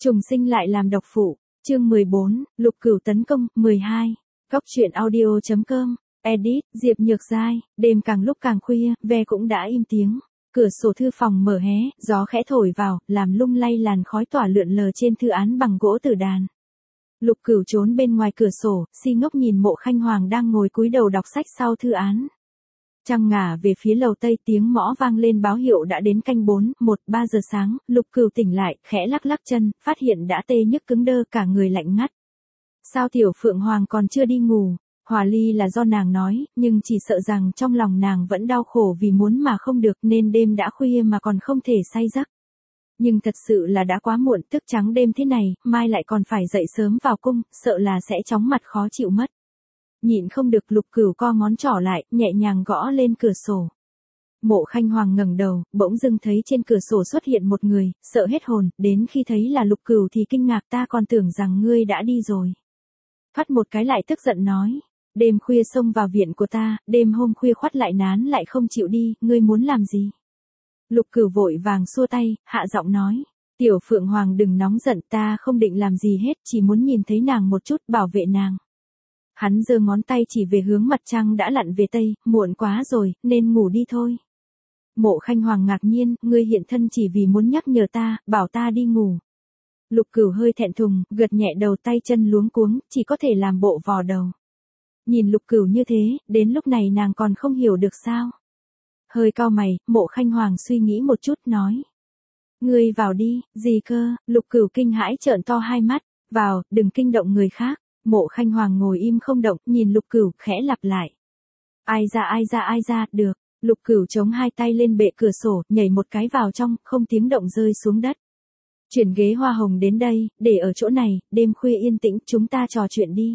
Trùng sinh lại làm độc phụ, chương 14, Lục Cửu tấn công, 12. Góc truyện audio.com, edit, Diệp Nhược Giai, đêm càng lúc càng khuya, ve cũng đã im tiếng. Cửa sổ thư phòng mở hé, gió khẽ thổi vào, làm lung lay làn khói tỏa lượn lờ trên thư án bằng gỗ tử đàn. Lục Cửu trốn bên ngoài cửa sổ, si ngốc nhìn Mộ Khanh Hoàng đang ngồi cúi đầu đọc sách sau thư án. Trăng ngả về phía lầu tây, tiếng mõ vang lên báo hiệu đã đến canh 3 giờ sáng, Lục Cửu tỉnh lại, khẽ lắc lắc chân, phát hiện đã tê nhức cứng đơ cả người lạnh ngắt. Sao Tiểu Phượng Hoàng còn chưa đi ngủ? Hòa ly là do nàng nói, nhưng chỉ sợ rằng trong lòng nàng vẫn đau khổ vì muốn mà không được nên đêm đã khuya mà còn không thể say giấc. Nhưng thật sự là đã quá muộn, thức trắng đêm thế này, mai lại còn phải dậy sớm vào cung, sợ là sẽ chóng mặt khó chịu mất. Nhịn không được, Lục Cửu co ngón trỏ lại, nhẹ nhàng gõ lên cửa sổ. Mộ Khanh Hoàng ngẩng đầu, bỗng dưng thấy trên cửa sổ xuất hiện một người, sợ hết hồn, đến khi thấy là Lục Cửu thì kinh ngạc, ta còn tưởng rằng ngươi đã đi rồi. Thoát một cái lại tức giận nói, đêm khuya xông vào viện của ta, đêm hôm khuya khoắt lại nán lại không chịu đi, ngươi muốn làm gì? Lục Cửu vội vàng xua tay, hạ giọng nói, Tiểu Phượng Hoàng đừng nóng giận, ta không định làm gì hết, chỉ muốn nhìn thấy nàng một chút, bảo vệ nàng. Hắn giơ ngón tay chỉ về hướng mặt trăng đã lặn về tây, muộn quá rồi, nên ngủ đi thôi. Mộ Khanh Hoàng ngạc nhiên, ngươi hiện thân chỉ vì muốn nhắc nhở ta, bảo ta đi ngủ. Lục Cửu hơi thẹn thùng, gật nhẹ đầu, tay chân luống cuống, chỉ có thể làm bộ vò đầu. Nhìn Lục Cửu như thế, đến lúc này nàng còn không hiểu được sao. Hơi cau mày, Mộ Khanh Hoàng suy nghĩ một chút nói. Ngươi vào đi, gì cơ? Lục Cửu kinh hãi trợn to hai mắt, vào, đừng kinh động người khác. Mộ Khanh Hoàng ngồi im không động, nhìn Lục Cửu, khẽ lặp lại. Ai ra, được. Lục Cửu chống hai tay lên bệ cửa sổ, nhảy một cái vào trong, không tiếng động rơi xuống đất. Chuyển ghế hoa hồng đến đây, để ở chỗ này, đêm khuya yên tĩnh, chúng ta trò chuyện đi.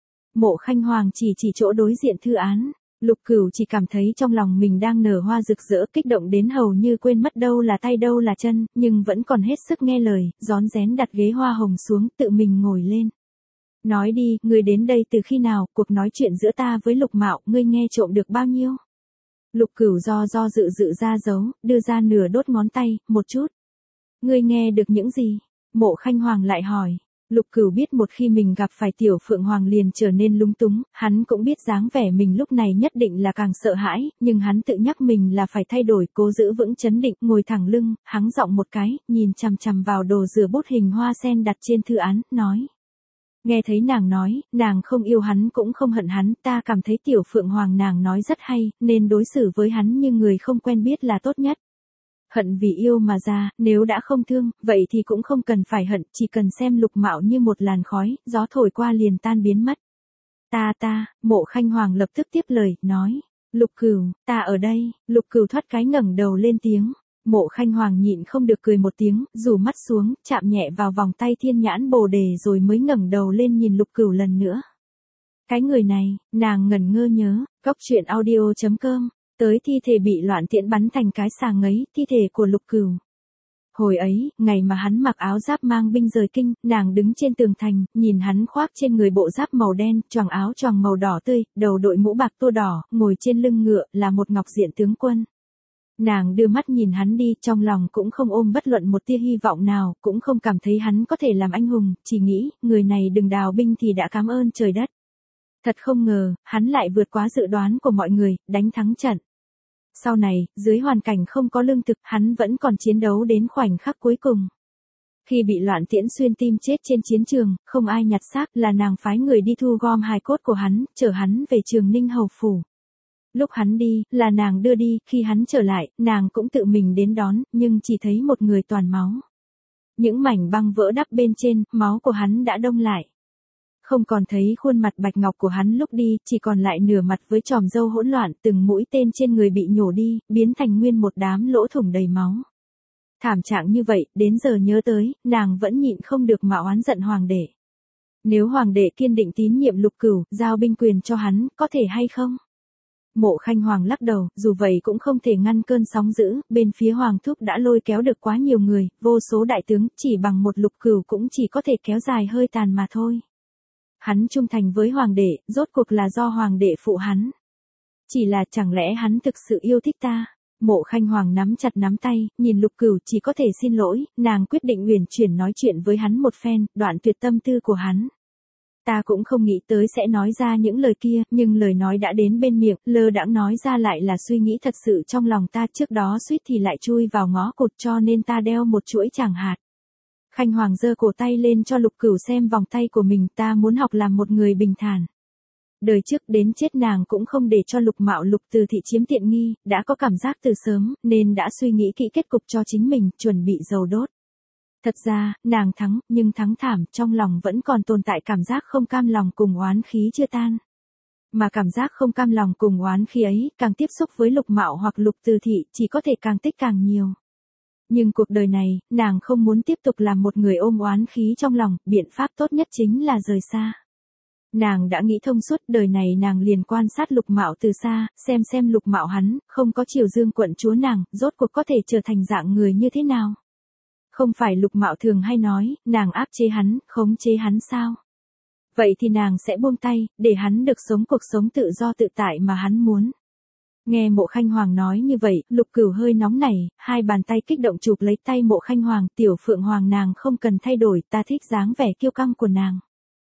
Mộ Khanh Hoàng chỉ chỗ đối diện thư án. Lục Cửu chỉ cảm thấy trong lòng mình đang nở hoa rực rỡ, kích động đến hầu như quên mất đâu là tay đâu là chân, nhưng vẫn còn hết sức nghe lời, rón rén đặt ghế hoa hồng xuống, tự mình ngồi lên. Nói đi, ngươi đến đây từ khi nào, cuộc nói chuyện giữa ta với Lục Mạo, ngươi nghe trộm được bao nhiêu? Lục Cửu do dự ra dấu, đưa ra nửa đốt ngón tay, một chút. Ngươi nghe được những gì? Mộ Khanh Hoàng lại hỏi. Lục Cửu biết một khi mình gặp phải Tiểu Phượng Hoàng liền trở nên lúng túng, hắn cũng biết dáng vẻ mình lúc này nhất định là càng sợ hãi, nhưng hắn tự nhắc mình là phải thay đổi, cố giữ vững chấn định, ngồi thẳng lưng, hắng giọng một cái, nhìn chằm chằm vào đồ rửa bút hình hoa sen đặt trên thư án, nói. Nghe thấy nàng nói, nàng không yêu hắn cũng không hận hắn, ta cảm thấy Tiểu Phượng Hoàng nàng nói rất hay, nên đối xử với hắn như người không quen biết là tốt nhất. Hận vì yêu mà ra, nếu đã không thương, vậy thì cũng không cần phải hận, chỉ cần xem Lục Mạo như một làn khói, gió thổi qua liền tan biến mất. Mộ Khanh Hoàng lập tức tiếp lời, nói. Lục Cửu, ta ở đây. Lục Cửu thoát cái ngẩng đầu lên tiếng. Mộ Khanh Hoàng nhịn không được cười một tiếng, rủ mắt xuống, chạm nhẹ vào vòng tay thiên nhãn bồ đề rồi mới ngẩng đầu lên nhìn Lục Cửu lần nữa. Cái người này, nàng ngẩn ngơ nhớ, góc truyện audio.com. Tới thi thể bị loạn tiễn bắn thành cái xà ngấy, thi thể của Lục Cửu. Hồi ấy, ngày mà hắn mặc áo giáp mang binh rời kinh, nàng đứng trên tường thành, nhìn hắn khoác trên người bộ giáp màu đen, choàng áo choàng màu đỏ tươi, đầu đội mũ bạc tua đỏ, ngồi trên lưng ngựa, là một ngọc diện tướng quân. Nàng đưa mắt nhìn hắn đi, trong lòng cũng không ôm bất luận một tia hy vọng nào, cũng không cảm thấy hắn có thể làm anh hùng, chỉ nghĩ, người này đừng đào binh thì đã cảm ơn trời đất. Thật không ngờ, hắn lại vượt quá dự đoán của mọi người, đánh thắng trận. Sau này, dưới hoàn cảnh không có lương thực, hắn vẫn còn chiến đấu đến khoảnh khắc cuối cùng. Khi bị loạn tiễn xuyên tim chết trên chiến trường, không ai nhặt xác, là nàng phái người đi thu gom hài cốt của hắn, chở hắn về Trường Ninh Hầu Phủ. Lúc hắn đi, là nàng đưa đi, khi hắn trở lại, nàng cũng tự mình đến đón, nhưng chỉ thấy một người toàn máu. Những mảnh băng vỡ đắp bên trên, máu của hắn đã đông lại. Không còn thấy khuôn mặt bạch ngọc của hắn lúc đi, chỉ còn lại nửa mặt với chòm râu hỗn loạn, từng mũi tên trên người bị nhổ đi, biến thành nguyên một đám lỗ thủng đầy máu. Thảm trạng như vậy, đến giờ nhớ tới, nàng vẫn nhịn không được mà oán giận hoàng đệ. Nếu hoàng đệ kiên định tín nhiệm Lục Cửu, giao binh quyền cho hắn, có thể hay không? Mộ Khanh Hoàng lắc đầu, dù vậy cũng không thể ngăn cơn sóng dữ, bên phía Hoàng thúc đã lôi kéo được quá nhiều người, vô số đại tướng, chỉ bằng một Lục Cửu cũng chỉ có thể kéo dài hơi tàn mà thôi. Hắn trung thành với hoàng đệ, rốt cuộc là do hoàng đệ phụ hắn. Chỉ là chẳng lẽ hắn thực sự yêu thích ta? Mộ Khanh Hoàng nắm chặt nắm tay, nhìn Lục Cửu chỉ có thể xin lỗi, nàng quyết định uyển chuyển nói chuyện với hắn một phen, đoạn tuyệt tâm tư của hắn. Ta cũng không nghĩ tới sẽ nói ra những lời kia, nhưng lời nói đã đến bên miệng, lơ đãng nói ra lại là suy nghĩ thật sự trong lòng ta, trước đó suýt thì lại chui vào ngõ cụt, cho nên ta đeo một chuỗi tràng hạt. Khanh Hoàng giơ cổ tay lên cho Lục Cửu xem vòng tay của mình, ta muốn học làm một người bình thản. Đời trước đến chết nàng cũng không để cho Lục Mạo Lục Từ Thị chiếm tiện nghi, đã có cảm giác từ sớm, nên đã suy nghĩ kỹ kết cục cho chính mình, chuẩn bị dầu đốt. Thật ra, nàng thắng, nhưng thắng thảm, trong lòng vẫn còn tồn tại cảm giác không cam lòng cùng oán khí chưa tan. Mà cảm giác không cam lòng cùng oán khí ấy, càng tiếp xúc với Lục Mạo hoặc Lục Từ Thị, chỉ có thể càng tích càng nhiều. Nhưng cuộc đời này, nàng không muốn tiếp tục làm một người ôm oán khí trong lòng, biện pháp tốt nhất chính là rời xa. Nàng đã nghĩ thông suốt, đời này nàng liền quan sát Lục Mạo từ xa, xem Lục Mạo hắn, không có Triều Dương quận chúa nàng, rốt cuộc có thể trở thành dạng người như thế nào. Không phải Lục Mạo thường hay nói, nàng áp chế hắn, khống chế hắn sao? Vậy thì nàng sẽ buông tay, để hắn được sống cuộc sống tự do tự tại mà hắn muốn. Nghe Mộ Khanh Hoàng nói như vậy, Lục Cửu hơi nóng nảy, hai bàn tay kích động chụp lấy tay Mộ Khanh Hoàng, Tiểu Phượng Hoàng nàng không cần thay đổi, ta thích dáng vẻ kiêu căng của nàng.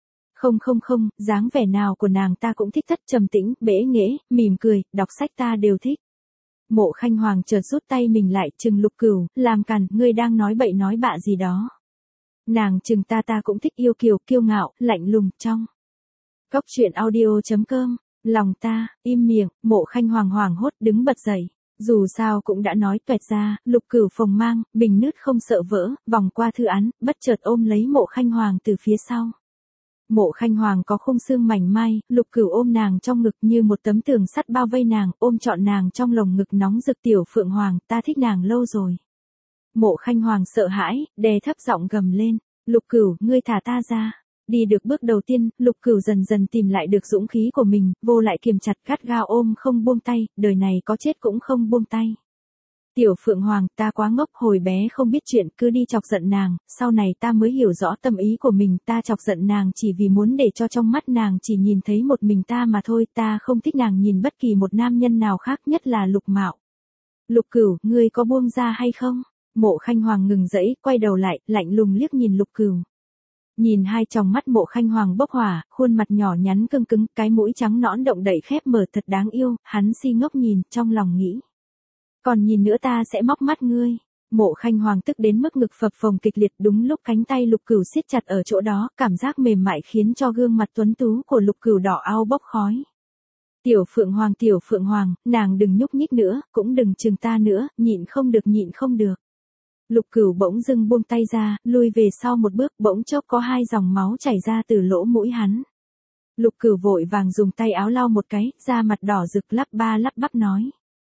Không, dáng vẻ nào của nàng ta cũng thích, thất trầm tĩnh, bẽ nghễ, mỉm cười, đọc sách ta đều thích. Mộ Khanh Hoàng chợt rút tay mình lại, trừng Lục Cửu, làm càn, ngươi đang nói bậy nói bạ gì đó. Nàng trừng ta cũng thích, yêu kiều, kiêu ngạo, lạnh lùng, trong. Góc truyện audio.com, lòng ta, im miệng, Mộ Khanh Hoàng hoảng hốt đứng bật dậy. Dù sao cũng đã nói toẹt ra, Lục Cửu phồng mang, bình nứt không sợ vỡ, vòng qua thư án, bất chợt ôm lấy Mộ Khanh Hoàng từ phía sau. Mộ Khanh Hoàng có khung xương mảnh mai, Lục Cửu ôm nàng trong ngực như một tấm tường sắt bao vây nàng, ôm trọn nàng trong lồng ngực nóng rực. Tiểu Phượng Hoàng, ta thích nàng lâu rồi. Mộ Khanh Hoàng sợ hãi, đè thấp giọng gầm lên, Lục Cửu, ngươi thả ta ra. Đi được bước đầu tiên, Lục Cửu dần dần tìm lại được dũng khí của mình, vô lại kiềm chặt gắt gao ôm không buông tay, đời này có chết cũng không buông tay. Tiểu Phượng Hoàng, ta quá ngốc, hồi bé không biết chuyện, cứ đi chọc giận nàng, sau này ta mới hiểu rõ tâm ý của mình, ta chọc giận nàng chỉ vì muốn để cho trong mắt nàng chỉ nhìn thấy một mình ta mà thôi, ta không thích nàng nhìn bất kỳ một nam nhân nào khác, nhất là Lục Mạo. Lục Cửu, ngươi có buông ra hay không? Mộ Khanh Hoàng ngừng dẫy, quay đầu lại, lạnh lùng liếc nhìn Lục Cửu. Nhìn hai tròng mắt Mộ Khanh Hoàng bốc hỏa, khuôn mặt nhỏ nhắn cưng cứng, cái mũi trắng nõn động đậy khép mở thật đáng yêu, hắn si ngốc nhìn, trong lòng nghĩ. Còn nhìn nữa ta sẽ móc mắt ngươi. Mộ Khanh Hoàng tức đến mức ngực phập phồng kịch liệt, đúng lúc cánh tay Lục Cửu siết chặt ở chỗ đó, cảm giác mềm mại khiến cho gương mặt tuấn tú của Lục Cửu đỏ ao bốc khói. Tiểu Phượng Hoàng, nàng đừng nhúc nhích nữa, cũng đừng chừng ta nữa, nhịn không được. Lục Cửu bỗng dưng buông tay ra, lui về sau một bước, bỗng chốc có hai dòng máu chảy ra từ lỗ mũi hắn. Lục Cửu vội vàng dùng tay áo lau một cái, da mặt đỏ rực lắp bắp nói.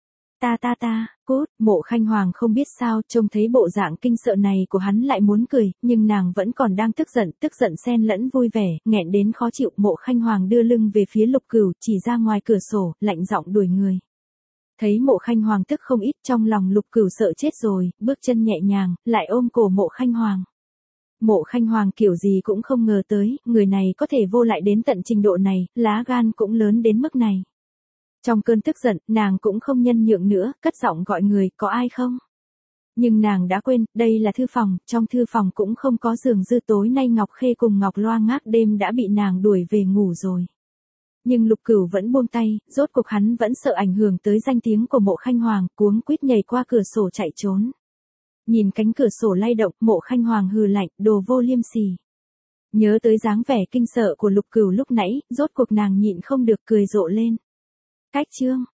Cút, Mộ Khanh Hoàng không biết sao, trông thấy bộ dạng kinh sợ này của hắn lại muốn cười, nhưng nàng vẫn còn đang tức giận xen lẫn vui vẻ, nghẹn đến khó chịu. Mộ Khanh Hoàng đưa lưng về phía Lục Cửu, chỉ ra ngoài cửa sổ, lạnh giọng đuổi người. Thấy Mộ Khanh Hoàng tức không ít, trong lòng Lục Cửu sợ chết rồi, bước chân nhẹ nhàng, lại ôm cổ Mộ Khanh Hoàng. Mộ Khanh Hoàng kiểu gì cũng không ngờ tới, người này có thể vô lại đến tận trình độ này, lá gan cũng lớn đến mức này. Trong cơn tức giận, nàng cũng không nhân nhượng nữa, cất giọng gọi người, có ai không? Nhưng nàng đã quên, đây là thư phòng, trong thư phòng cũng không có giường dư, tối nay Ngọc Khê cùng Ngọc Loa ngác đêm đã bị nàng đuổi về ngủ rồi. Nhưng Lục Cửu vẫn buông tay, rốt cuộc hắn vẫn sợ ảnh hưởng tới danh tiếng của Mộ Khanh Hoàng, cuống quýt nhảy qua cửa sổ chạy trốn. Nhìn cánh cửa sổ lay động, Mộ Khanh Hoàng hừ lạnh, đồ vô liêm sỉ. Nhớ tới dáng vẻ kinh sợ của Lục Cửu lúc nãy, rốt cuộc nàng nhịn không được cười rộ lên. Cách chương